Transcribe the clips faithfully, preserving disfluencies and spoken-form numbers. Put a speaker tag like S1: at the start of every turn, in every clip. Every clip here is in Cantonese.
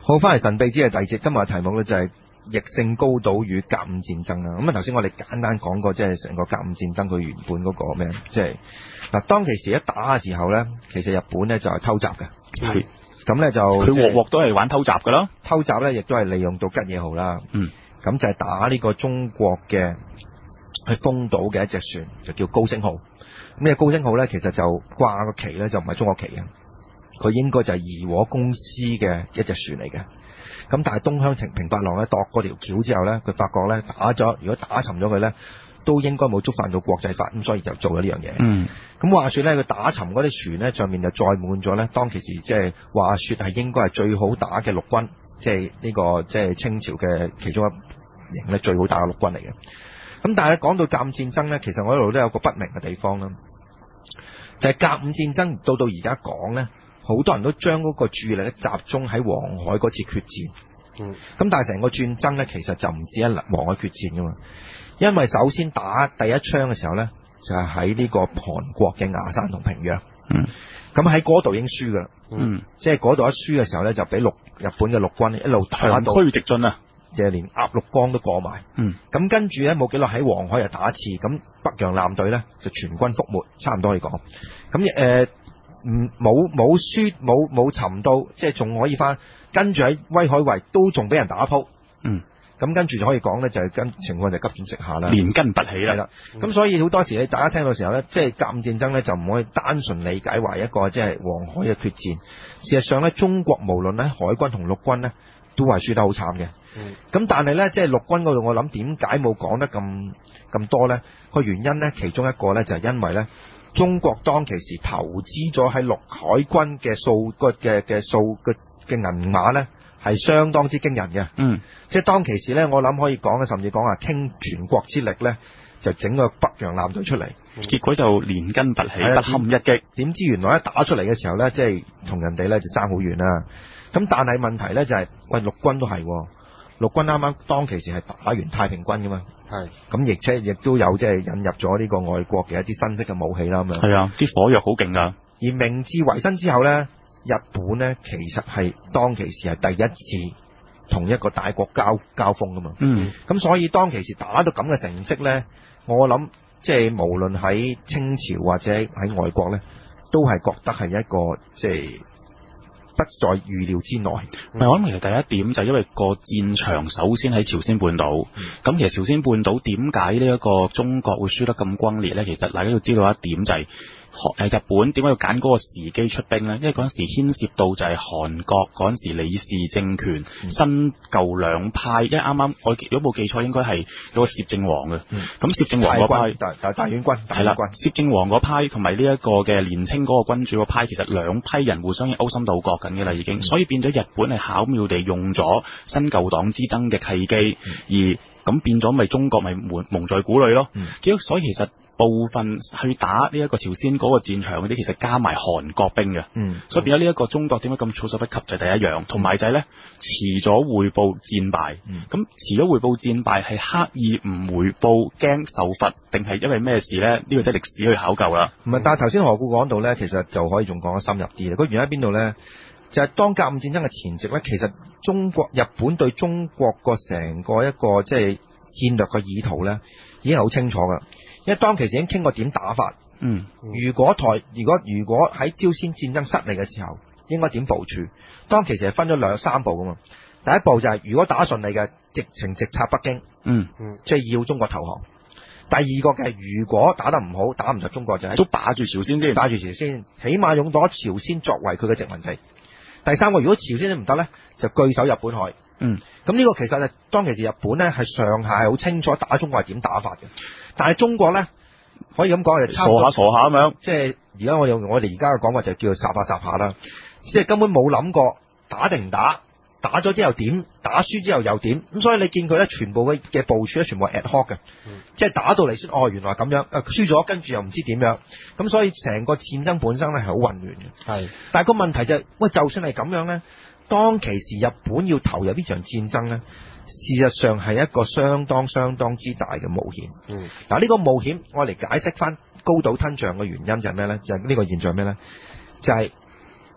S1: 好，翻嚟神秘之夜第二節，今日嘅題目咧就係逆勝高島與甲午戰爭啦。咁啊頭先我哋簡單講過，即係成個甲午戰爭佢原本嗰個咩，即係嗱當其時一打嘅時候咧，其實日本咧就係偷襲嘅，
S2: 係
S1: 咁咧就
S2: 佢鑊鑊都係玩偷襲噶啦，
S1: 偷襲咧亦都係利用到吉野號啦，
S2: 嗯，
S1: 咁就係打呢個中國嘅去豐島嘅一隻船，就叫高升號。咁呢個高升號咧，其實就掛個旗咧就唔係中國旗嘅。佢應該就係怡和公司嘅一隻船嚟嘅，咁但係東鄉平平八郎咧度嗰條橋之後咧，佢發覺咧打咗，如果打沉咗佢咧，都應該冇觸犯到國際法，咁所以就做咗呢樣嘢。
S2: 嗯，
S1: 咁話說咧，佢打沉嗰啲船咧，上面就載滿咗咧，當其時即係話說係應該係最好打嘅陸軍，即係呢個即係清朝嘅其中一型咧最好打嘅陸軍嚟嘅。咁但係講到甲午戰爭咧，其實我一路都有個不明嘅地方啦，就係甲午戰爭到到而家講咧。好多人都將嗰個注意力咧集中喺黃海嗰次決戰，嗯，咁但係成個戰爭咧其實就唔止一黃海決戰噶嘛，因為首先打第一槍嘅時候咧就係喺呢個韓國嘅牙山同平壤，嗯，咁喺嗰度已經輸噶啦，嗯，即係嗰度一輸嘅時候咧就俾陸日本嘅陸軍一路長
S2: 驅直進啊，
S1: 即係連鴨綠江都過埋，嗯，咁跟住咧冇幾耐喺黃海又打一次，咁北洋艦隊咧就全軍覆沒，差唔多嚟講，咁誒。呃唔冇冇輸冇冇沉到，即係仲可以翻，跟住喺威海圍都仲俾人打一鋪，嗯，咁跟住就可以講咧，就係跟情況就急轉直下啦，
S2: 連根拔起啦，
S1: 係啦，咁、嗯、所以好多時你大家聽到時候咧，即係甲午戰爭咧就唔可以單純理解為一個即係黃海嘅決戰，事實上咧中國無論咧海軍同陸軍咧都係輸得好慘嘅，嗯，咁但係咧即係陸軍嗰度我諗點解冇講得咁咁多咧？個原因咧其中一個咧就係因為咧。中國當其時投資咗喺陸海軍嘅數個嘅嘅數嘅嘅銀碼咧，係相當之驚人嘅。嗯，即係當其時咧，我諗可以講咧，甚至講話傾全國之力咧，就整個北洋艦隊出嚟，
S2: 結果就連根拔起，不堪一擊。
S1: 點知原來一打出嚟嘅時候咧，即係同人哋咧就爭好遠啦。咁但係問題咧就係、是，喂陸軍都係，陸軍啱啱當其時係打完太平軍噶嘛。係，咁亦即亦都有即係引入咗呢個外國嘅一啲新式嘅武器啦咁樣。係啊，啲火藥好勁噶。而明治維新之後咧，日本咧其實係當其時係第一次同一個大國交交鋒噶嘛。嗯。咁所以當其時打到咁嘅成績咧，我諗即係無論喺清朝或者喺外國咧，都係覺得係一個即係。不在預料之內。
S2: 嗯、我諗其實第一點就係因為個戰場首先喺朝鮮半島，咁、嗯、其實朝鮮半島點解呢一個中國會輸得咁轟烈咧？其實大家要知道一點就係、是。誒日本點解要揀嗰個時機出兵呢？因為嗰陣時牽涉到就係韓國嗰陣時李氏政權、嗯、新舊兩派，因為啱啱我如果冇記錯應該係有個攝政王嘅，咁、嗯、攝政王嗰派
S1: 大大大院軍
S2: 係啦，攝政王嗰派同埋呢一個嘅年青嗰個君主嗰派，其實兩批人互相勾心鬥角緊嘅啦已經，嗯、所以變咗日本係巧妙地用咗新舊黨之爭嘅契機，嗯、而咁變咗咪中國咪蒙蒙在鼓裏咯，嗯、所以其實。部分去打呢一個朝鮮嗰個戰場嗰啲，其實加埋韓國兵嘅，嗯，所以變咗呢一個中國點解咁措手不及就係第一樣，同埋就係咧遲咗匯報戰敗，咁、嗯、遲咗匯報戰敗係刻意唔匯報驚受罰，定係因為咩事咧？呢、這個真係歷史去考究啦。
S1: 唔係，但係頭先何故講到咧，其實就可以仲講得深入啲嘅。個原因喺邊度咧？就係、是、當甲午戰爭嘅前夕咧，其實中國日本對中國個成個一個即係戰略嘅意圖咧，已經好清楚噶。因為當其時已經傾過點打法，嗯，如果台如果如果喺朝鮮戰爭失利嘅時候，應該點部署？當其時係分咗兩三步噶嘛。第一步就係、是、如果打順利嘅，直情直插北京，嗯嗯，即係要中國投降。第二個嘅如果打得唔好，打唔入中國就係
S2: 都打住朝鮮先，
S1: 打住朝鮮，起碼用到朝鮮作為佢嘅殖民地。第三個如果朝鮮都唔得咧，就據守日本海。嗯，咁呢個其實係當其時日本咧係上下係好清楚打中國係點打法嘅。但係中國咧，可以咁講就差唔多
S2: 傻下傻下咁樣，
S1: 即係而家我用我哋而家嘅講法就叫做霎下霎下啦，即係根本冇諗過打定唔打，打咗之後點，打輸之後又點，咁所以你見佢咧全部嘅嘅部署咧全部係 ad hoc 嘅，嗯、即係打到嚟先，哦原來咁樣，誒輸咗跟住又唔知點樣，咁所以成個戰爭本身咧係好混亂嘅。係，但係個問題就係、是，喂，就算係咁樣咧，當其時日本要投入呢場戰爭咧。事實上係一個相當相當之大嘅冒險。嗯，嗱呢個冒險，我嚟解釋翻高島吞象嘅原因就係咩咧？就係、是、呢個現象咩咧？就係、是、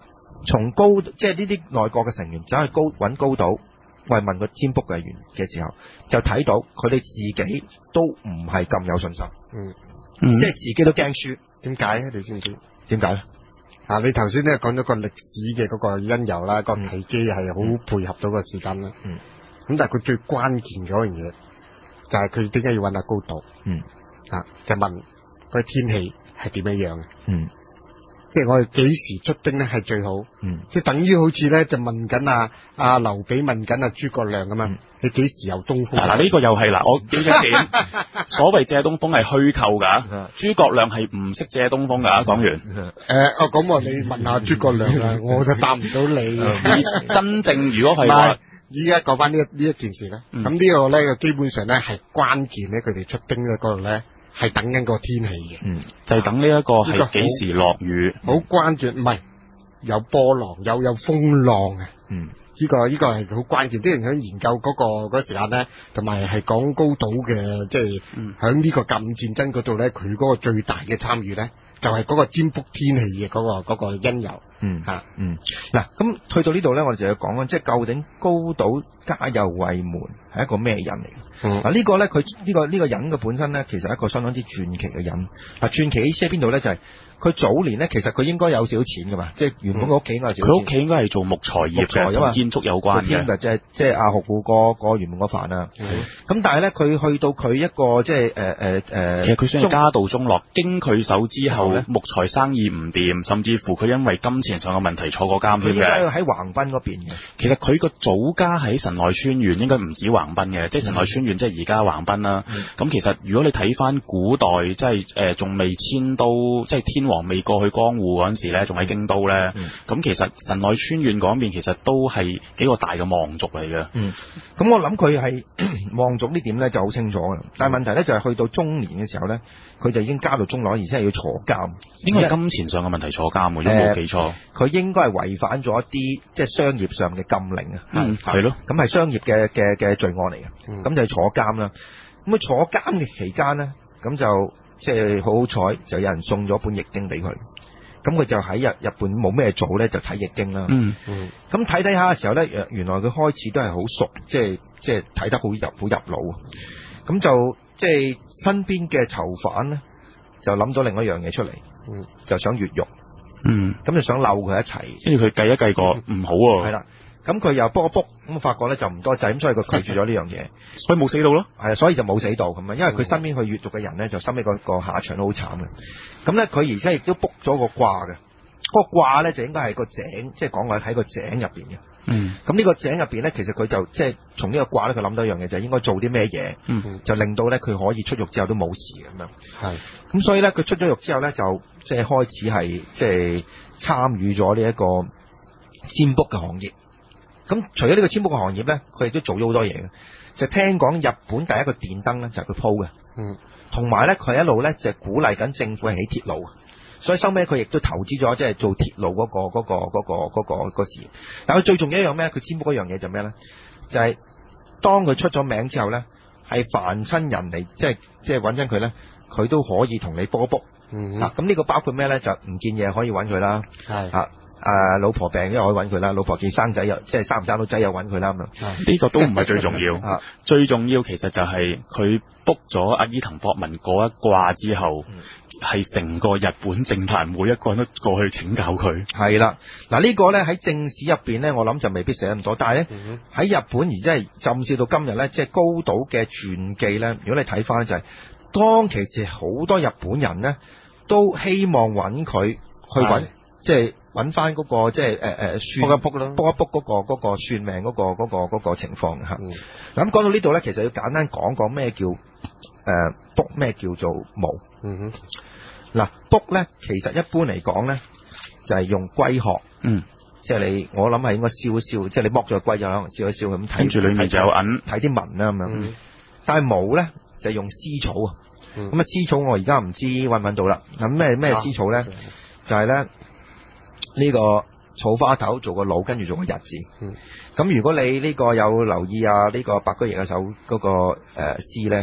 S1: 從高即係呢啲內閣嘅成員走去高揾高島，喂問個占卜嘅員嘅時候，就睇到佢哋自己都唔係咁有信心，
S3: 嗯，
S1: 即係自己都驚輸。
S3: 點解咧？你知唔知？
S1: 點解咧？
S3: 啊！你頭先咧講咗個歷史嘅嗰個因由啦，個契機係好配合到個時間啦。
S1: 嗯。
S3: 咁但係佢最關鍵嗰樣嘢，就係佢點解要揾阿高島？
S1: 嗯。
S3: 啊，就問個天氣係點樣樣嘅？
S1: 嗯。
S3: 即係我哋幾時出兵咧係最好？
S1: 嗯。
S3: 即係等於好似咧就問緊阿阿劉備問緊阿諸葛亮咁樣，
S1: 嗯、
S3: 你幾時有東風？
S2: 嗱、啊，呢、這個又係啦，我記一點，所謂借東風係虛構㗎，諸葛亮係唔識借東風㗎。講完，誒、
S3: 呃，哦咁我你問下諸葛亮啦，我就答唔到你。
S2: 真正如果係話，
S3: 依家講翻呢一呢一件事咧，咁、嗯、呢個咧基本上咧係關鍵咧，佢哋出兵咧嗰度咧。係等緊個天氣嘅，
S2: 嗯，就係、是、等呢一個係幾時落雨，
S3: 好關鍵，唔係有波浪，有有風浪啊，嗯，呢、這個呢、這個係好關鍵。啲人喺研究嗰、那個嗰時間咧，同埋係講高島嘅，即係喺呢個甲午戰爭嗰度咧，佢嗰個最大嘅參與咧，就係、是、嗰個占卜天氣嘅嗰個嗰、那個因由，
S1: 嗯吓，嗯，嗱，咁去到呢度咧，我哋就要講啦，即係究竟高島加右衛門係一個咩人嚟嘅？嗱、嗯，呢個咧，佢呢個呢個人嘅本身咧，其實係一個相當之傳奇嘅人。嗱，傳奇意思喺邊度咧？就係、是、佢早年咧，其實佢應該有少少錢噶嘛，即係原本個屋企應該係少錢。佢屋企應該係做木材業嘅，同建築有關嘅。即係即係阿學古哥個原本嗰範啊。咁、嗯、但係咧，佢去到佢一個即係誒誒誒，其實佢算係家道中落，經佢手之後咧，木材生意唔掂，甚至乎佢因為金錢上嘅問題坐過監添嘅。佢喺橫濱嗰邊嘅。其實佢個祖家喺神奈川縣，應該唔止橫濱嘅，即係神奈川縣。即係而家橫濱啦，咁、嗯、其實如果你睇翻古代，即係誒仲未遷都，即係天皇未過去江戶嗰陣時咧，仲喺京都咧，咁、嗯、其實神奈川縣嗰邊其實都係幾個大嘅望族嚟嘅。嗯，咁我諗佢係望族呢點咧就好清楚嘅，但係問題咧就係去到中年嘅時候咧，佢就已經加到中攞，而且係要坐監。應該係金錢上嘅問題坐監喎，如果冇記錯。佢、呃、應該係違反咗一啲即係商業上嘅禁令啊。嗯，係咯，咁係商業嘅嘅嘅罪案嚟嘅。咁、嗯、就坐監啦。咁啊坐監嘅期間咧，咁就即係好好彩，就有人送咗本易經俾佢。咁佢就喺日日本冇咩做咧，就睇易經啦。嗯嗯。咁睇睇下嘅時候咧，原來佢開始都係好熟，即係即係睇得好入好入腦。咁就即係身邊嘅囚犯咧，就諗到另一樣嘢出嚟，嗯，就想越獄。嗯。咁就想溜佢一齊。跟住佢計一計過，唔好喎。係啦。咁佢又卜一卜，咁發覺咧就唔多滯，咁所以佢拒絕咗呢樣嘢，所以冇死到咯。係啊，所以就冇死到咁樣，因為佢身邊去閱讀嘅人咧，就身邊個個下場都好慘嘅。咁咧，佢而家亦都卜咗個卦嘅，嗰個卦咧就應該係個井，即係講話喺個井入邊嘅。嗯。咁呢個井入邊咧，其實佢就即係從呢個卦咧，佢諗到一樣嘢，就係應該做啲咩嘢，嗯，就令到咧佢可以出獄之後都冇事咁樣。係。咁所以咧，佢出咗獄之後咧，就即係開始係即係參與咗呢一個占卜嘅行業。咁除咗呢個占卜嘅行業咧，佢亦都做咗好多嘢嘅。就聽講日本第一個電燈咧就係佢鋪嘅，嗯，同埋咧佢一路咧就係鼓勵緊政府係起鐵路，所以收尾佢亦都投資咗即係做鐵路嗰、嗰個嗰、嗰個嗰、嗰個嗰、嗰個、嗰個事業。但係佢最重要一樣咩？佢占卜嗰樣嘢就咩咧？就係、是、當佢出咗名之後咧，係凡親人嚟即係即係揾親佢咧，佢都可以同你卜一卜。嗯，嗱咁呢個包括咩咧？就唔見嘢可以揾佢啦，係啊。誒、啊，老婆病，因為可以揾佢啦。老婆見生仔又即係生唔生到仔又揾佢啦咁樣。呢、這個都唔係最重要，啊、最重要其實就係佢卜咗阿伊藤博文嗰一卦之後，係、嗯、成個日本政壇每一個人都過去請教佢。係啦，嗱、這個、呢個咧喺正史入邊咧，我諗就未必寫咁多，但係咧喺日本而即係甚至到今日咧，即係高島嘅傳記咧，如果你睇翻就係、是、當其時好多日本人咧都希望揾佢去揾，即係。揾翻嗰個即係誒誒算卜一卜咯，卜一卜嗰個嗰個算命嗰個嗰個嗰個情況嚇。咁講到呢度咧，其實要簡單講講咩叫誒卜，咩叫做巫。嗯哼。嗱卜咧，其實一般嚟講咧，就係用龜殼。嗯。即係你，我諗係應該燒一燒，即係你剝咗個龜就可能燒一燒咁睇。跟住裡面就有銀，睇啲紋啦咁樣。嗯。但係巫咧就係用絲草啊。嗯。咁啊絲草我而家唔知揾唔揾到啦。咁咩咩絲草咧？就係咧。呢、這個草花頭做個腦，跟住做個日字。嗯。咁如果你呢個有留意啊，呢、這個白居易嘅首嗰個誒詩咧，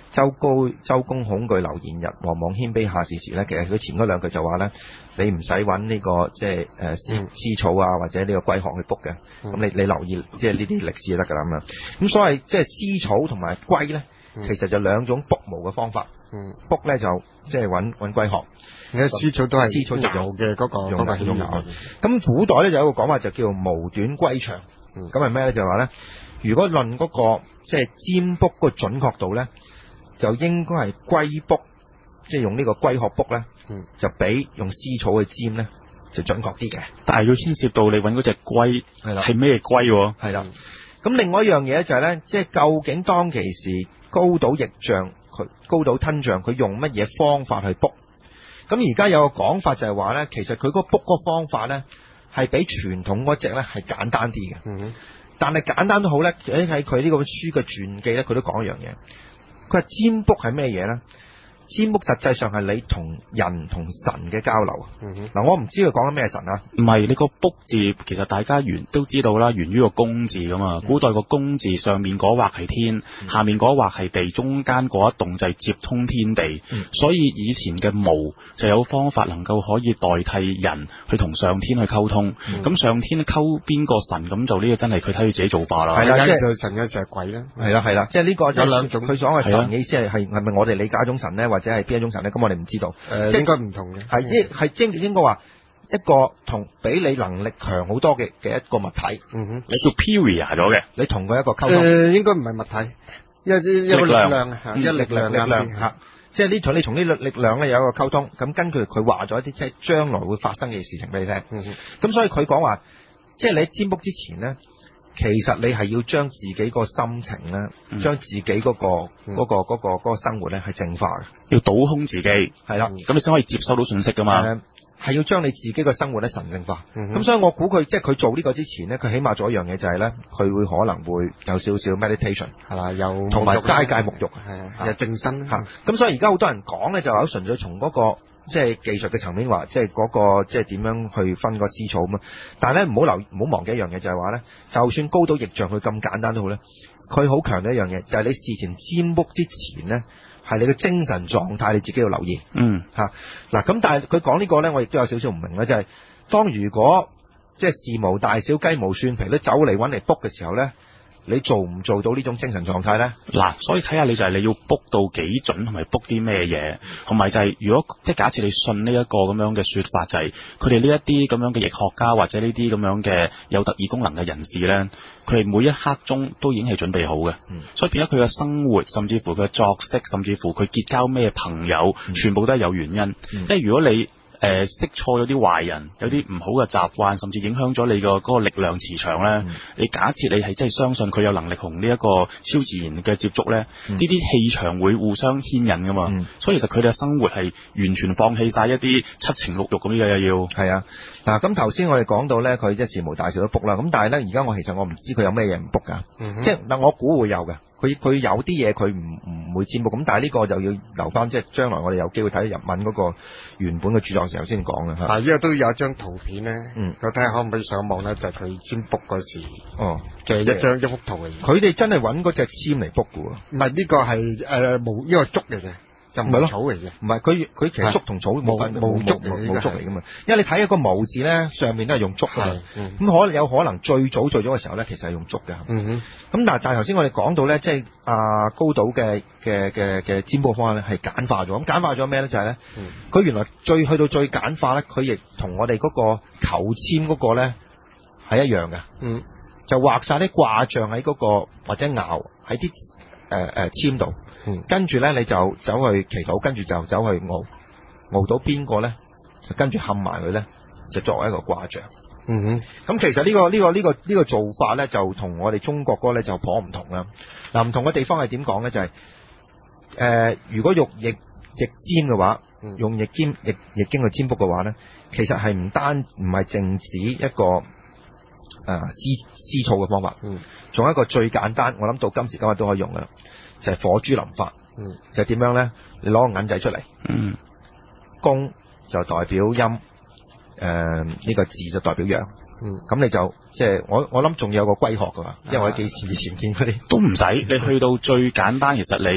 S1: 周高周公恐懼流言日，王莽謙卑下士時咧，其實佢前嗰兩句就話咧，你唔使揾呢個即係誒絲絲草啊，或者呢個龜殼去卜嘅，咁、嗯、你你留意即係呢啲歷史就得㗎啦咁樣。咁所謂即係絲草同埋龜咧，其實就兩種卜毛嘅方法。嗯，卜咧就即係揾揾龜殼，
S3: 你啲絲草都係
S1: 絲草就用嘅嗰個
S3: 用嘅
S1: 用嘅。咁古代咧就有一個講法就叫做毛短龜長。咁係咩咧？就係話咧，如果論嗰、那個即係占卜個準確度咧，就應該係龜卜，即係用呢個龜殼卜咧，就比用絲草去占咧就準確啲嘅。
S2: 但係要牽涉到你揾嗰隻龜係啦，係咩龜？
S1: 係啦。咁另外一樣嘢就係咧，即係究竟當其時高島易象佢高島吞象佢用乜嘢方法去卜？咁而家有個講法就係話咧，其實佢嗰卜嗰個方法咧係比傳統嗰隻咧係簡單啲嘅。嗯，但係簡單都好咧，喺喺佢呢個書嘅傳記咧，佢都講一樣嘢。佢話占卜係咩嘢咧？占卜實際上係你同人同神嘅交流。嗯，嗱，我唔知佢講緊咩神啊？
S2: 唔係，你個卜字其實大家源都知道啦，源於個公字噶嘛。嗯、古代個公字上面嗰畫係天，嗯、下面嗰畫係地，中間嗰一棟就係接通天地。嗯、所以以前嘅巫就有方法能夠可以代替人去同上天去溝通。咁、嗯、上天溝邊個神，咁就呢個真係佢睇佢自己做法啦。
S3: 係啦，即係神嘅就係鬼啦。
S1: 係啦係啦，即係呢個
S3: 有兩種。
S1: 佢所謂神嘅意思係係係咪我哋理解一種神咧？或者係邊一種神咧？咁我哋唔知道，誒、
S3: 呃，應該唔同嘅，
S1: 係應係應應該話一個同比你能力強好多嘅嘅一個物體，嗯哼，
S2: 你叫 Superior 咗嘅，
S1: 你同佢一個溝通，
S3: 誒、呃，應該唔係物體，一一個力量啊，
S1: 一力量力量吓，即係呢同你從呢力力量咧有一個溝通，咁根據佢話咗一啲即係將來會發生嘅事情俾你聽，嗯哼，咁所以佢講話，即係你喺占卜之前咧。其實你係要將自己個心情咧，將、嗯、自己嗰、嗰個嗰、嗯嗰個嗰、嗰個嗰個生活咧係淨化嘅，
S2: 要倒空自己，係啦，咁、嗯、你先可以接收到信息噶嘛。係、
S1: 呃、要將你自己個生活咧神淨化。咁、
S3: 嗯、
S1: 所以我估佢即係佢做呢個之前咧，佢起碼做一樣嘢就係咧，佢會可能會有少少 meditation
S3: 係啦，有
S1: 同埋齋戒沐浴，
S3: 係有正身
S1: 嚇。咁所以而家好多人講咧，就話純粹從嗰、嗰個。即係技術嘅層面話，即係嗰個即係點樣去分個絲草咁啊！但係咧唔好留唔好忘記一樣嘢，就係話咧，就算高島易象佢咁簡單都好咧，佢好強調一樣嘢，就係你事前占卜之前咧，係你嘅精神狀態你自己要留意。嗯，嚇嗱咁，但係佢講呢個咧，我亦都有少少唔明咧，就係當如果即係事無大小、雞毛蒜皮都走嚟揾嚟卜嘅時候咧。你做唔做到呢種精神狀態咧？
S2: 嗱，所以睇下你就係你要卜到幾準，同埋卜啲咩嘢，同埋就係如果即係假設你信呢一個咁樣嘅說法，就係佢哋呢一啲咁樣嘅易學家或者呢啲咁樣嘅有特異功能嘅人士咧，佢哋每一刻鐘都已經係準備好嘅。嗯，所以變咗佢嘅生活，甚至乎佢嘅作息，甚至乎佢結交咩朋友，嗯、全部都係有原因。嗯、因為如果你誒、呃，識錯咗啲壞人，有啲唔好嘅習慣，甚至影響咗你個嗰個力量磁場咧。嗯、你假設你係真係相信佢有能力同呢一個超自然嘅接觸咧，呢啲氣場會互相牽引噶嘛。嗯、所以其實佢哋嘅生活係完全放棄晒一啲七情六欲咁嘅嘢要。係啊，
S1: 嗱咁頭先我哋講到咧，佢即係事無大小都卜啦。咁但係咧，而家我其實我唔知佢有咩嘢唔卜噶。嗯、即係嗱，我估會有嘅。佢佢有啲嘢佢唔唔會占卜，咁但係呢個就要留翻，即係將來我哋有機會睇日文嗰個原本嘅著作時候先講啦。
S3: 但係依家都有一張圖片咧，嗯，我睇下可唔可以上網咧，就係佢占卜嗰時，哦，嘅一張一幅圖嚟。
S1: 佢哋真係揾嗰隻籤嚟卜嘅喎，
S3: 唔係呢個係誒冇呢個竹嚟嘅。就唔係草嚟嘅，
S1: 唔係佢佢其實竹同草冇分冇竹冇竹嚟噶嘛，因為你睇一個毛字咧，上面都係用竹噶嘛，咁可能有可能最早最早嘅時候咧，其實係用竹嘅。嗯哼，咁但係但係頭先我哋講到咧，即係阿高島嘅嘅嘅嘅占卜方案咧係簡化咗，咁簡化咗咩咧？就係咧，佢原來最去到最簡化咧，佢亦同我哋嗰個求籤嗰個咧係一樣嘅。嗯，就畫晒啲卦象喺嗰個或者爻喺啲誒誒籤度。嗯、跟住咧，你就走去祈禱，跟住就走去熬，熬到邊個咧，就跟住冚埋佢咧，就作為一個卦象。嗯哼，咁其實呢、呢個呢、呢個呢、呢個呢、呢個做法咧，就同我哋中國嗰咧就頗唔同啦。嗱、啊，唔同嘅地方係點講咧？就係、是、誒、呃，如果用易易占嘅話，用易占易易經去占卜嘅話咧，其實係唔單唔係淨止一個誒絲絲草嘅方法，嗯，仲有一個最簡單，我諗到今時今日都可以用嘅。就係火珠臨發，嗯，就係點樣咧？你攞個銀仔出嚟，嗯，公就代表陰，誒、呃、呢、這個字就代表陽，嗯，咁你就即係我我諗仲有個龜殼噶嘛，因為我幾次以前見嗰啲
S2: 都唔使，你去到最簡單，其實你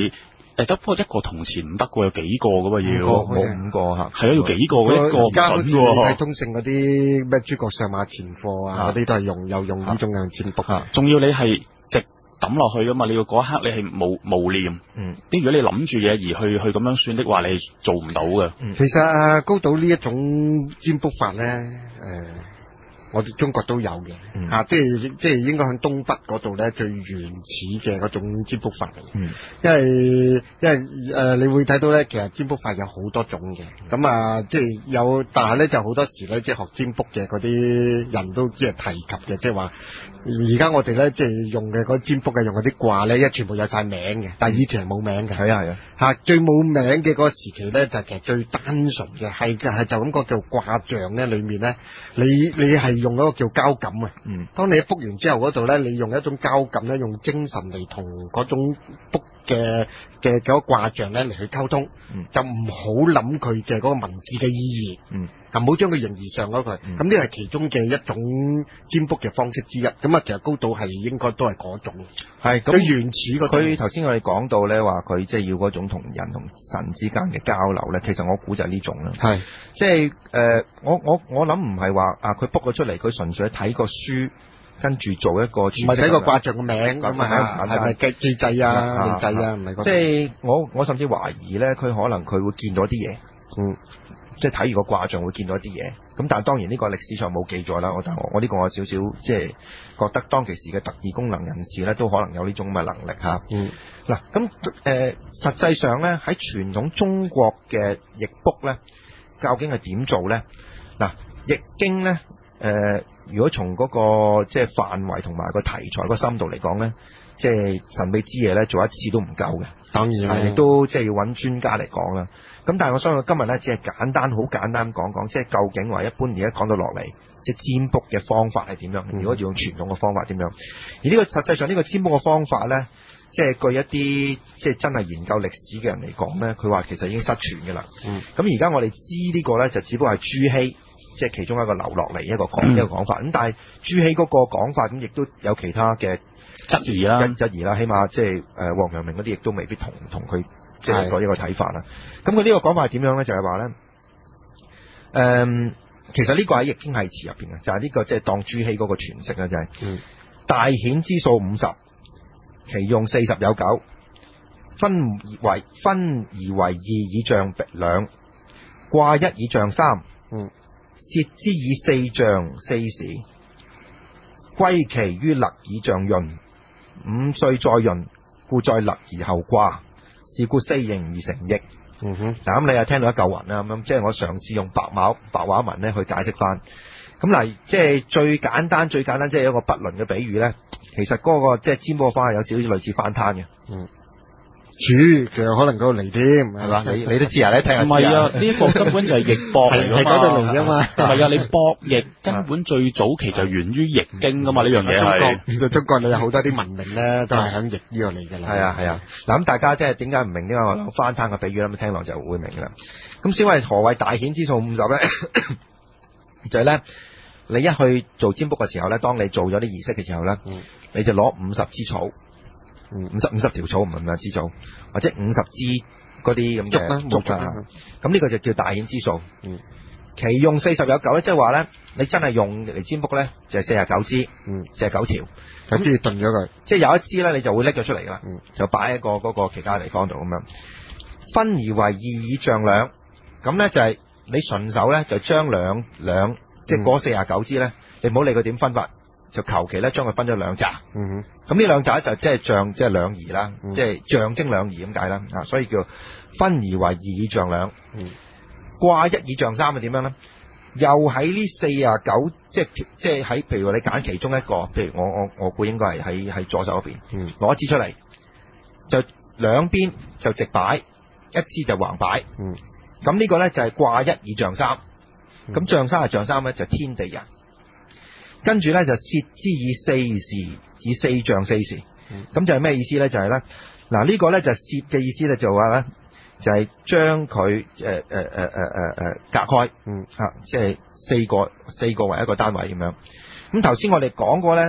S2: 誒得不過一個銅錢唔得喎，有幾個㗎喎要，
S1: 冇五個嚇，
S2: 係啊，要幾個嘅一個唔
S3: 而家好似
S2: 準喎。
S3: 睇通勝嗰啲咩諸葛上馬前課啊，嗰啲都係用又用呢種嘅占卜。
S2: 仲要你係直抌落去噶嘛，你要嗰一刻你係冇冇念。嗯，啲如果你諗住嘢而去去咁樣算的話，你係做唔到嘅。
S3: 嗯、其實啊，高島呢一種占卜法咧，誒、呃。我哋中國都有嘅，嗯啊、即係即係應該喺東北嗰度咧最原始嘅嗰種占卜法嚟。嗯，因為因為誒、呃，你會睇到咧，其實占卜法有好多種嘅。咁啊，即係有，但係咧就好多時咧，即係學占卜嘅嗰啲人都即係提及嘅，即係話而家我哋咧即係用嘅嗰占卜嘅用嗰啲卦咧，一全部有晒名嘅，但係以前係冇名嘅。係啊係啊，嚇最冇名嘅嗰個時期咧，就其實最單純嘅係係就咁個叫卦象咧，裡面咧你你係。用嗰個叫交感啊，嗯，當你卜完之後嗰度咧，你用一種交感咧，用精神嚟同嗰種卜嘅嘅嗰個卦象咧嚟去溝通，嗯、就唔好諗佢嘅嗰個文字嘅意義，嗯，啊唔好將佢形而上咗佢，咁呢個係其中嘅一種占卜嘅方式之一，咁啊其實高島係應該都係嗰種，係咁原始嗰種。
S1: 佢頭先我哋講到咧話佢即係要嗰種同人同神之間嘅交流咧，其實我估就係呢種啦，係即係誒我我我諗唔係話啊佢卜咗出嚟，佢純粹睇個書。跟住做一個，唔
S3: 係睇個卦象嘅名咁啊，係咪記記制啊、記制啊？唔係
S1: 即係我我甚至懷疑咧，佢可能佢會見到啲嘢，嗯，即係睇完個卦象會見到一啲嘢。咁但係當然呢個歷史上冇記載啦。我但係我我呢個我有少少即係覺得當其時嘅特異功能人士咧，都可能有呢種咁嘅能力嚇。嗯，嗱咁誒，實際上咧喺傳統中國嘅易卜咧，究竟係點做咧？嗱，易經咧。誒、呃，如果從嗰、那個即係範圍同埋個題材個深度嚟講咧，即係神秘之夜咧做一次都唔夠嘅，當然係亦都即係要揾專家嚟講啦。咁但係我相信今日咧只係簡單好簡單講講，即係究竟話一般而家講到落嚟，即係占卜嘅方法係點樣？如果要用傳統嘅方法點樣？而呢、這個實際上呢個占卜嘅方法咧，即係據一啲即係真係研究歷史嘅人嚟講咧，佢話其實已經失傳嘅啦。嗯，咁而家我哋知呢個咧就只不過係朱熹。即係其中一個留落嚟一個講、嗯、一個講法，咁但係朱熹嗰個講法咁，亦都有其他嘅質疑啦，質疑啦，起碼即係誒王陽明嗰啲亦都未必同同佢即係個一個睇法啦。咁佢呢個講法係點樣咧？就係話咧，誒、嗯，其實呢個喺易經繫辭入邊嘅，就係、是、呢個即係當朱熹嗰個詮釋啦，就係、是嗯、大顯之數五十，其用四十有九，分為分而為二以象兩，卦一以象三。嗯。泄之以四象四時，歸其於勒以象閏，五歲再閏，故在勒而後卦，是故四形而成易。嗯哼，嗱咁你又聽到一嚿雲啦，咁樣即係我嘗試用白話白話文咧去解釋翻。咁嗱，即係最簡單最簡單，即係一個不倫嘅比喻咧，其實嗰、那個即係占卜嘅方法有少少類似翻攤嘅。嗯。
S3: 主其實可能嗰度嚟添，係嘛？你你都知啊？你聽下。唔係啊，呢一個根本就係易博嚟噶嘛。係嗰度嚟噶嘛？
S2: 係啊，你博易根本最早期就源於易經噶嘛？呢樣嘢係。
S3: 其實中國你有好多啲文明咧，都係響易呢個嚟噶啦。
S1: 係啊係啊，嗱咁大家即係點解唔明呢個翻攤嘅比喻咁聽落就會明噶啦。咁先謂何謂大顯之數五十咧？就係咧，你一去做占卜嘅時候咧，當你做咗啲儀式嘅時候咧，嗯、你就攞五十支草。五十五十條草唔係五十支草，或者五十支嗰啲咁嘅竹啊，咁呢個就叫大顯之數。嗯，其用四十有九咧，即係話咧，你真係用嚟占卜咧，就係四十九支，嗯，四十九條，
S3: 有支燉咗佢，
S1: 即係有一支咧，你就會拎咗出嚟噶啦，嗯，就擺喺個嗰個其他地方度咁樣，分而為二以象兩，咁咧就係你順手咧就將兩兩即係嗰四十九支咧，你唔好理佢點分法。就求其咧將佢分咗兩紮，嗯哼，咁呢兩紮就即係象即係兩儀啦，即係象徵兩儀咁解啦，啊，所以叫分而為二以象兩，嗯，卦一以象三係點樣咧？又喺呢四啊九，即係即係喺譬如話你揀其中一個，譬如我我我估應該係喺喺左手嗰邊，嗯，攞一支出嚟，就兩邊就直擺，一支就橫擺，嗯，咁呢個咧就係卦一以象三，咁象三係象三咧就天地人。跟住咧就泄之以四時，以四象四時，咁、嗯、就係咩意思咧？就係、是、咧，嗱、這個、呢個咧就泄嘅意思咧，就話咧就係將佢誒誒誒誒誒誒隔開，嗯吓，即係四個四個為一個單位咁樣。咁頭先我哋講過咧，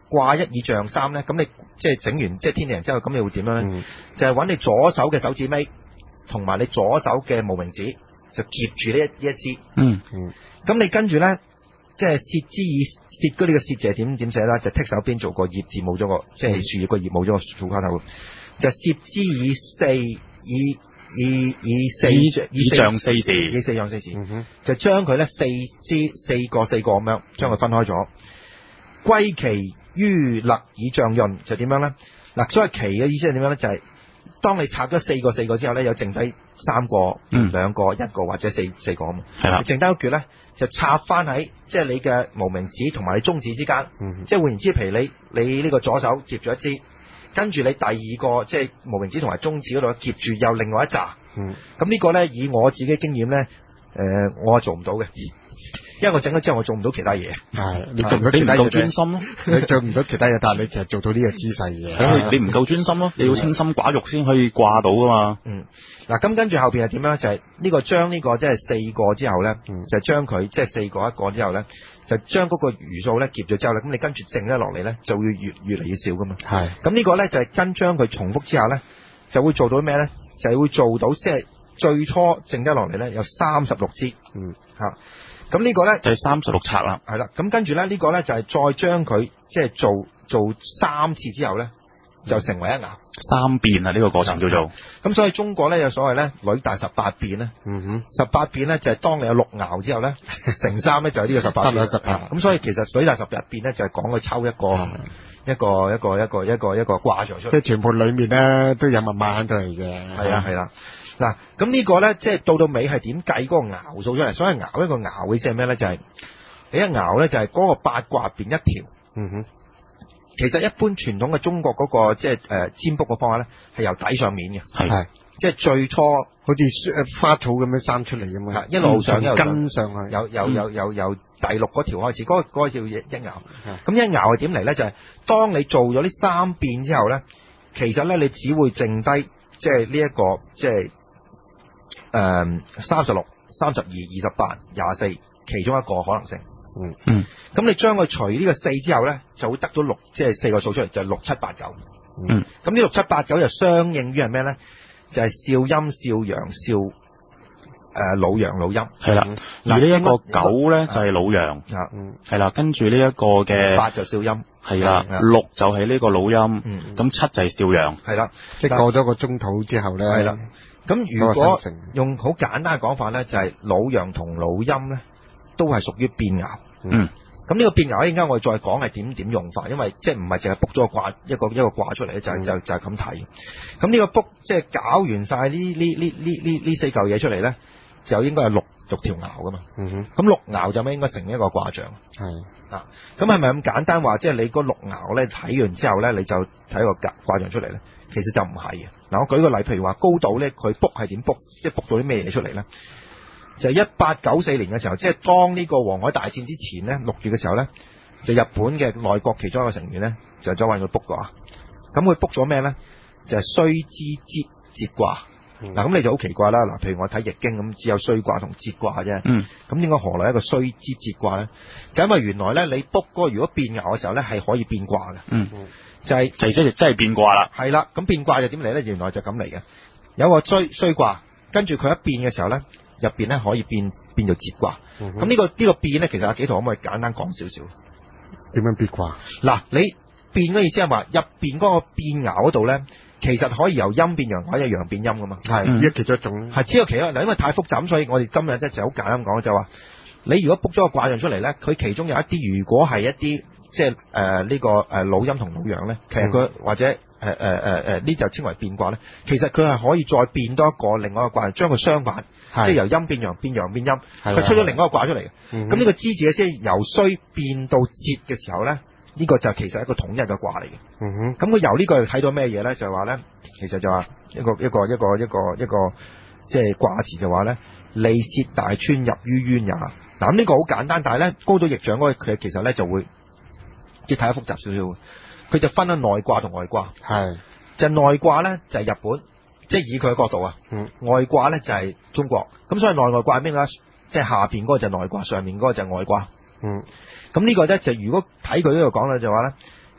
S1: 掛一以象三咧，咁你即係整完即係天地人之後，咁你會點樣咧？
S3: 嗯、
S1: 就係揾你左手嘅手指尾，同埋你左手嘅無名指，就夾住呢一呢一支。
S2: 嗯
S3: 嗯。
S1: 咁你跟住咧，即係涉之以涉嗰呢個涉字係點點寫啦？就剔手邊做個葉字冇咗個，即係樹葉個葉冇咗個草卡頭，就涉之以四以以以四
S2: 以象四時，
S1: 以四象四時，
S3: 嗯、
S1: 就將佢咧四支四個四個咁樣將佢分開咗。歸其於勒以象潤就點樣咧？嗱，所謂其嘅意思係點樣咧？就係、是、當你拆咗四個四個之後咧，有剩低三個、
S2: 嗯、
S1: 兩個、一個或者四四個啊嘛。
S2: 係啦，
S1: 剩低一橛咧就插翻喺即係你嘅無名指同埋你中指之間。
S3: 嗯、即
S1: 係換言之，譬如你你呢個左手夾咗一支，跟住你第二個即係無名指同埋中指嗰度夾住又另外一紮。
S3: 嗯，
S1: 咁呢個咧以我自己經驗咧，誒、呃、我係做唔到嘅。因為我整咗之後，我做唔到其他嘢。
S3: 係你做唔到其他嘢，
S2: 你唔夠專心咯。
S3: 你做唔到其他嘢，但係你其實做到呢個姿勢嘅。
S2: 你唔夠專心咯，你要清心寡欲先可以掛到噶嘛。
S1: 嗯，嗱，咁跟住後邊係點樣咧？就係、是、呢個將呢個即係四個之後咧，
S3: 嗯、
S1: 就將佢即係四個一個之後咧，就將嗰個餘數咧夾咗之後咧，咁你跟住剩咗落嚟咧，就會越越嚟越少噶嘛。係。咁呢個咧就係、是、跟將佢重複之下咧，就會做到咩咧？就係會做到即係最初剩咗落嚟咧有三十六支。
S3: 嗯。
S1: 嚇。咁呢個咧
S2: 就係三十六冊啦，
S1: 係啦。咁跟住咧呢個咧就係再將佢即係做做三次之後咧，就成為一爻
S2: 三變啊！呢個過程叫做。
S1: 咁所以中國咧有所謂咧女大十八變咧，
S3: 嗯哼，
S1: 十八變咧就係當你有六爻之後咧，乘三咧就係呢個十八變。
S3: 十八。
S1: 咁所以其實女大十八變咧就係講佢抽一個一個一個一個一個一個卦象出嚟。
S3: 即係全部裡面咧都有密碼喺度嚟嘅。
S1: 係啊係啦。嗱，咁呢個咧，即係到到尾係點計嗰個爻數出嚟？所以爻一個爻嘅意思係咩咧？就係、是、你一爻咧，就係嗰個八卦入邊一條。
S3: 嗯哼。
S1: 其實一般傳統嘅中國嗰、那個即係誒占卜嘅方法咧，係由底上面嘅。
S3: 係。即係
S1: 最初
S3: 好似誒花草咁樣生出嚟咁嘛。
S1: 一路上一路
S3: 跟上去。
S1: 有有有有有第六嗰條開始，嗰、那個嗰、那個叫一爻。咁一爻係點嚟咧？就係、是、當你做咗呢三變之後咧，其實咧你只會剩低即係呢一個即係。誒，三十六、三十二、二十八、廿四，其中一個可能性。
S3: 嗯
S2: 嗯。
S1: 咁你將佢除呢個四之後咧，就會得到六，即係四個數出嚟，就係六七八九。
S2: 嗯。
S1: 咁呢六七八九就相應於係咩咧？就係、是、少陰、少陽、少誒老陽、老陰。係啦。
S2: 嗱，呢一個九咧就係老陽。
S1: 嗯。
S2: 係啦，跟住呢一個嘅
S1: 八就少陰。
S2: 係啦。六就係呢個老陰。
S1: 嗯。
S2: 咁七就係少陽。
S1: 係啦。
S3: 即係過咗個中土之後咧。
S1: 係啦。咁如果用好簡單嘅講法咧，就係、是、老陽同老陰咧，都係屬於變爻。
S2: 嗯。
S1: 咁呢個變爻，一陣間我哋再講係點點用法，因為即係唔係淨係卜咗個卦一個一個卦出嚟咧，就係、是、就就係咁睇。咁呢個卜即係搞完晒呢呢呢呢呢呢四嚿嘢出嚟咧，就應該係六六條爻噶嘛。
S3: 嗯哼。
S1: 咁六爻就咩應該成一個卦象。
S3: 係。
S1: 啊，咁係咪咁簡單話，即係你嗰六爻咧睇完之後咧，你就睇個卦卦象出嚟咧？其實就唔係嘅。嗱，我舉個例，譬如話高島咧，佢卜係點卜，即係卜到啲咩嘢出嚟咧？就係一八九四年嘅時候，即係當呢個黃海大戰之前咧，六月嘅時候咧，就日本嘅內閣其中一個成員咧，就走揾佢卜卦。咁佢卜咗咩咧？就係衰之節節卦。嗱、嗯，咁你就好奇怪啦。嗱，譬如我睇易經咁，只有衰卦同節卦啫。嗯。咁點解何來一個衰之節卦咧？就因為原來咧，你卜嗰個如果變爻嘅時候咧，係可以變卦嘅。嗯。就係、是、
S2: 就即係真係變卦啦。
S1: 係啦，咁變卦就點嚟咧？原來就咁嚟嘅。有個衰衰卦，跟住佢一變嘅時候咧，入邊咧可以變變做節卦。咁、嗯呢個呢、呢個變咧，其實阿紀陶可唔可以簡單講少少？
S3: 點樣變卦？嗱，
S1: 你變嘅意思係話入邊嗰個變爻嗰度咧，其實可以由陰變陽或者陽變陰噶嘛。係、嗯，
S3: 一其中一種。係，
S1: 只有其中嗱，因為太複雜，所以我哋今日即係就好簡單講，就話你如果卜咗個卦象出嚟咧，佢其中有一啲，如果係一啲。即係誒呢個誒老陰同老陽咧，其實佢、嗯、或者誒誒誒誒呢就稱為變卦咧。其實佢係可以再變多一個另外一個卦，將佢相反，即係由陰變陽變陽變陰，佢出咗另外一個卦出嚟嘅。咁、嗯、呢個之字嘅先係由衰變到節嘅時候咧，呢、呢個就其實係一個統一嘅卦嚟嘅。嗯哼，咁佢由呢個睇到咩嘢咧？就係話咧，其實就話一個一個一個一個一個即係卦詞就話咧，利泄大川入於淵也。嗱，咁呢個好簡單，但係咧高島易象嗰個佢其實咧就會。即係睇得複雜少少，佢就分咗內卦同外卦。係，就內卦咧就係、是、日本，即係以佢嘅角度啊。嗯。外卦咧就係、是、中國，咁所以內外卦係邊個？即係下邊嗰個就係內卦，上面嗰個就係外卦。嗯。咁呢個咧就如果睇佢呢度講咧就話咧，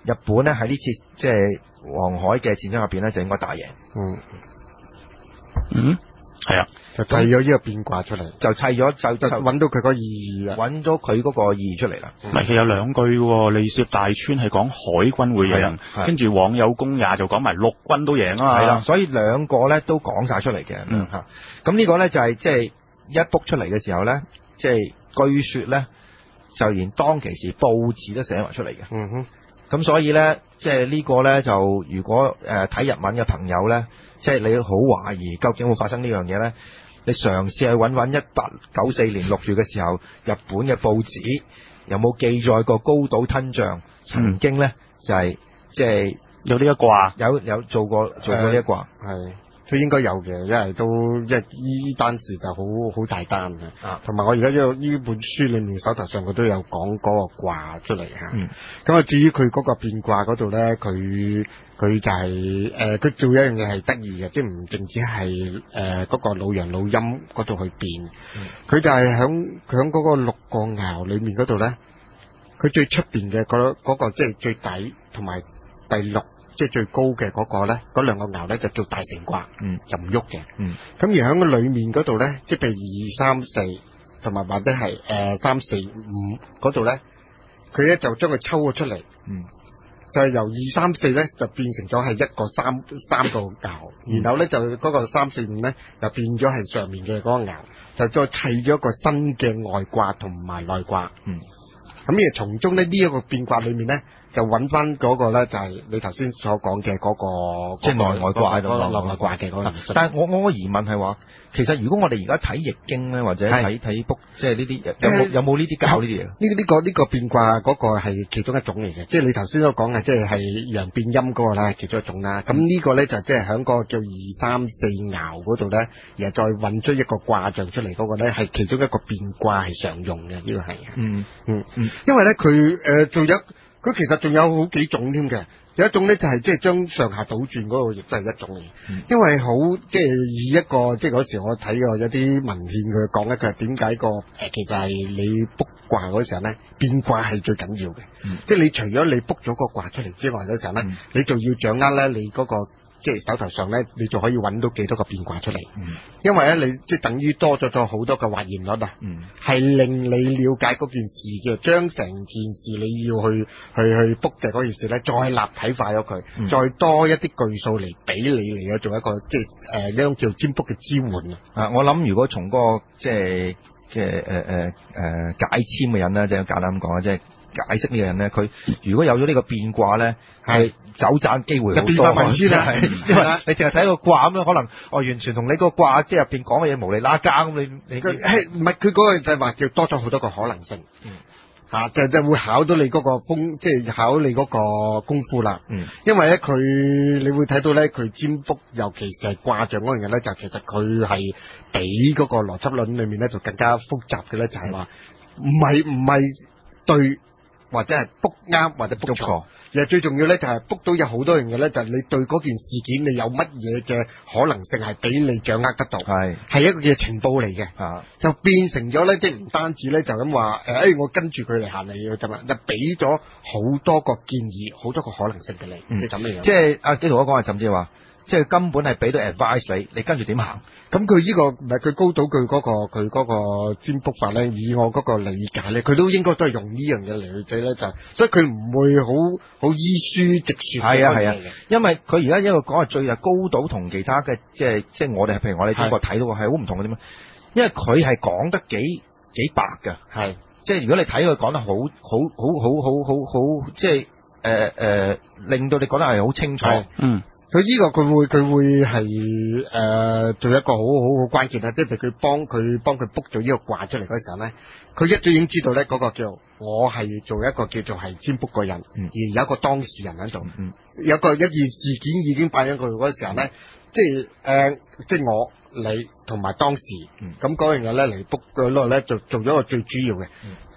S1: 日本咧喺呢次即係黃海嘅戰爭入邊咧就應該打贏。
S3: 嗯
S2: 嗯，係啊，
S3: 就砌咗呢個變卦出嚟，
S1: 就砌咗就就
S3: 揾到佢嗰個意義啦，
S1: 揾咗佢嗰個意義出嚟啦。
S2: 唔係，其實有兩句喎，利涉大川係講海軍會贏，跟住網友公也就講埋陸軍都贏啊嘛。
S1: 係啦，所以兩個咧都講晒出嚟嘅。
S2: 嗯
S1: 嚇，咁呢個咧就係即係一 book 出嚟嘅時候咧，即係據說咧就連當其時報紙都寫埋出嚟嘅。
S3: 嗯哼。
S1: 咁所以咧，即係呢個咧就如果誒睇日文嘅朋友咧，即係你好懷疑究竟會發生呢樣嘢咧，你嘗試去揾揾一八九四年六月嘅時候，日本嘅報紙有冇記載過高島吞象曾經咧就係即係
S2: 有呢一卦，
S1: 有有做過做過呢一卦，
S3: 係都應該有嘅，因為都因為呢單事就好好大單嘅，
S1: 啊，
S3: 同埋我而家呢個呢本書裏面手頭上佢都有講嗰個卦出嚟嚇。
S1: 嗯，
S3: 咁啊至於佢嗰個變卦嗰度咧，佢佢就係誒佢做一樣嘢係得意嘅，即係唔淨止係誒嗰個老陽老陰嗰度去變，佢、嗯、就係響響嗰個六個爻裏面嗰度咧，佢最出邊嘅嗰嗰個即係最底同埋第六。即係最高嘅嗰個咧，嗰兩個爻咧就叫大成卦，
S1: 嗯，
S3: 就唔喐嘅，
S1: 嗯，
S3: 咁而喺個裏面嗰度咧，即係譬如二三四同埋或者係誒三四五嗰度咧，佢咧就將佢抽咗出嚟，
S1: 嗯，
S3: 就係由二三四咧就變成咗係一個三三個爻，然後咧就嗰個三四五咧又變咗係上面嘅嗰個爻，就再砌咗一個新嘅外卦同埋內卦，
S1: 嗯，
S3: 咁而從中咧呢一個變卦裏面咧。就揾翻嗰個咧，就係你頭先所講嘅嗰個，
S1: 即係內外卦喺度，
S3: 內外卦嘅嗰個。
S1: 但係我我個疑問係話，其實如果我哋而家睇易經咧，或者睇睇卜，即係呢啲有冇有冇呢啲教呢啲嘢？
S3: 呢呢個呢個變卦嗰個係其中一種嚟嘅，即係你頭先所講嘅，即係係陽變陰嗰個啦，其中一種啦。咁呢個咧就即係喺個叫二三四爻嗰度咧，然後再揾出一個卦象出嚟嗰個咧，係其中一個變卦係常用嘅，呢個係。嗯嗯嗯，因為咧佢誒做咗。佢其實仲有好幾種添嘅，有一種咧就係即係將上下倒轉嗰個亦都係一種嚟，嗯、因為好即係以一個即係嗰時我睇過有啲文獻佢講咧，佢係點解個誒其實係你卜卦嗰時候咧變卦係最緊要嘅，嗯、即係你除咗你卜咗個卦出嚟之外嗰時候咧，嗯、你就要掌握咧你嗰、嗰個。即係手頭上咧，你就可以揾到幾多個變卦出嚟。嗯，因為咧，你即係等於多咗咗好多個發現率啊。嗯，係令你了解嗰件事嘅，將成件事你要去去去卜嘅嗰件事咧，再立體化咗佢，嗯、再多一啲句數嚟俾你嚟去做一個即係誒呢種叫占卜嘅支援啊。啊，
S1: 我諗如果從嗰、嗰個即係嘅誒誒誒解籤嘅人咧，即係簡單咁講啊，即係。解釋呢個人咧，佢如果有咗呢個變卦咧，係走盞機會好多。就變化文書啦，係因為你淨係睇個卦咁樣，可能我完全同你個卦即係入邊講嘅嘢無厘啦更咁，你你
S3: 佢係唔係佢嗰個就係話叫多咗好多個可能性。嗯，嚇、啊、就就會考到你嗰個風，即係考你嗰個功夫啦。嗯，因為咧佢你會睇到咧，佢占卜尤其是係卦象嗰樣嘢咧，就其實佢係比嗰個邏輯論裡面咧就更加複雜嘅咧，就係話唔係唔係對。或者係卜啱或者卜錯，而係最重要咧就係卜到有好多樣嘢咧，就係你對嗰件事件你有乜嘢嘅可能性係俾你掌握得到，係係一個嘅情報嚟嘅，啊就變成咗咧，即係唔單止咧就咁話誒，誒我跟住佢嚟行嚟嘅啫嘛，就俾咗好多個建議，好多個可能性俾你，即係咁樣。
S1: 即係阿基同我講係甚至話。即係根本係俾到 advice 你，你跟住點行？
S3: 咁佢呢個唔係佢高島佢嗰個佢嗰個占卜法咧，以我嗰個理解咧，佢都應該都係用呢樣嘢嚟去睇咧，就所以佢唔會好好依書直説。係啊係啊，因為佢而家一個講係最係高島同其他嘅，即係即係我哋譬如我哋中國睇到係好唔同嘅點啊？因為佢係講得幾幾白㗎，係即係如果你睇佢講得好好好好好好好，即係誒誒，令到你覺得係好清楚，嗯。佢呢個佢會佢會係誒、呃、做一個好好好關鍵啦，即係譬如佢幫佢幫佢卜咗呢個卦出嚟嗰時候咧，佢一早已經知道咧嗰個叫我係做一個叫做係占卜個人，嗯、而有一個當事人喺度，嗯、有個一件事件已經擺喺佢嗰時候咧，即係誒、呃、即係我你同埋當時，咁嗰樣嘢咧嚟卜嗰度咧就做咗個最主要嘅。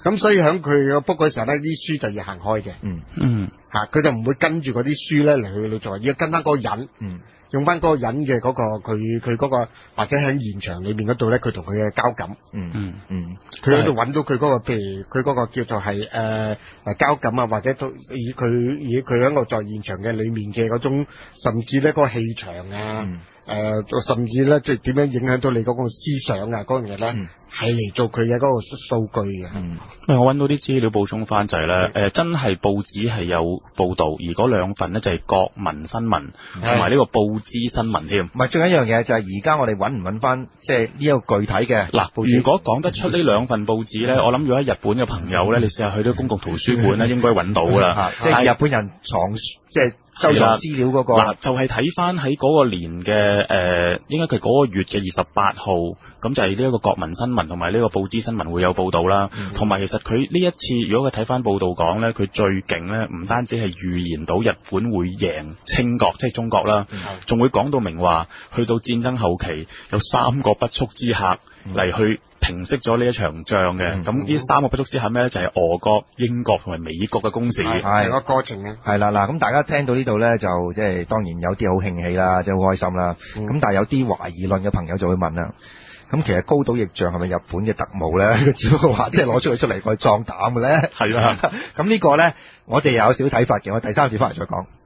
S3: 咁所以喺佢個 book 嗰時候咧，啲書就要行開嘅。
S1: 嗯
S2: 嗯，
S3: 嚇，佢就唔會跟住嗰啲書咧嚟去去做，要跟翻嗰個人。
S1: 嗯。
S3: 用翻嗰個人嘅嗰、嗰個佢佢嗰個或者喺現場裏面嗰度咧，佢同佢嘅交感，
S1: 嗯嗯嗯，
S3: 佢喺度揾到佢嗰、嗰個譬如佢嗰個叫做係誒誒交感啊，或者都以佢以佢喺個在現場嘅裏面嘅嗰種，甚至咧嗰個氣場啊。嗯誒、呃，甚至咧，即係點樣影響到你嗰個思想啊？嗰樣嘢咧，係嚟、嗯、做佢嘅嗰個數據嘅。嗯，
S2: 我揾到啲資料補充翻就係、是、咧，誒、呃，真係報紙係有報導，而嗰兩份呢就係國民新聞同埋呢個報紙新聞添。唔係，仲有一樣嘢就係而家我哋揾唔揾翻，即係呢一個具體嘅嗱。如果講得出呢兩份報紙咧，嗯、我諗如果喺日本嘅朋友咧，你試下去啲公共圖書館咧，應該揾到噶啦。即係日本人藏即係。收集資料嗰、那個嗱，就係睇翻喺嗰個年嘅誒、呃，應該佢嗰個月嘅二十八號，咁就係呢一個國民新聞同埋呢個報紙新聞會有報導啦。同埋、嗯、其實佢呢一次，如果佢睇翻報導講咧，佢最勁咧，唔單止係預言到日本會贏清國，即係中國啦，仲、嗯、會講到明話，去到戰爭後期有三個不速之客嚟去平息咗呢一場仗嘅。咁呢、嗯、三個不速之客咩咧？就係、是、俄國、英國同埋美國嘅攻勢。
S3: 係個過程咧。係
S1: 啦，嗱，咁大家聽到呢度咧，就即係當然有啲好興氣啦，即係好開心啦。咁、嗯、但係有啲懷疑論嘅朋友就會問啦。咁其實高島翼像係咪日本嘅特務咧？佢只不過話即係攞出佢出嚟，我壯膽嘅咧。係啦。咁呢個咧，我哋有少少睇法嘅。我第三節翻嚟再講。